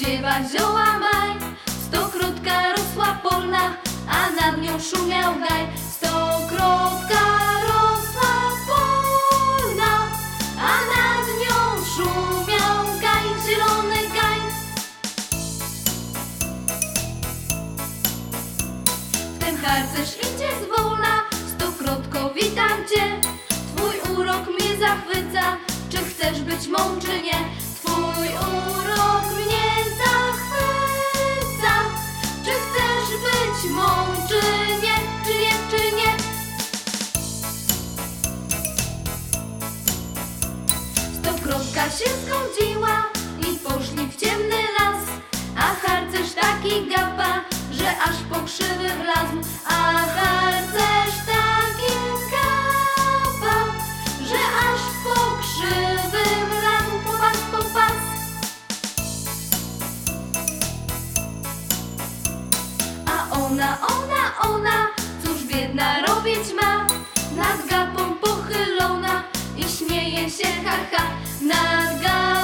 śpiewa zioła maj. Stokrotka rosła polna, a nad nią szumiał gaj. Stokrotka rosła polna, a nad nią szumiał gaj, zielony gaj. Wtem harcerz idzie zwolna, stokrotko witam cię. Twój urok mnie zachwyca, czy chcesz być mą, czy nie? Twój urok mnie zachwyca, czy chcesz być mą, czy nie? Czy nie, czy nie? Stokrotka się zgodziła i poszli w ciemny las, a harcerz taki gapa, że aż po krzywy wlazł. A harcerz taki gapa, że aż po krzywy wlazł. Popas, popas. A ona, cóż biedna robić ma? Nad gapą pochylona i śmieje się, ha, ha. Nad gapą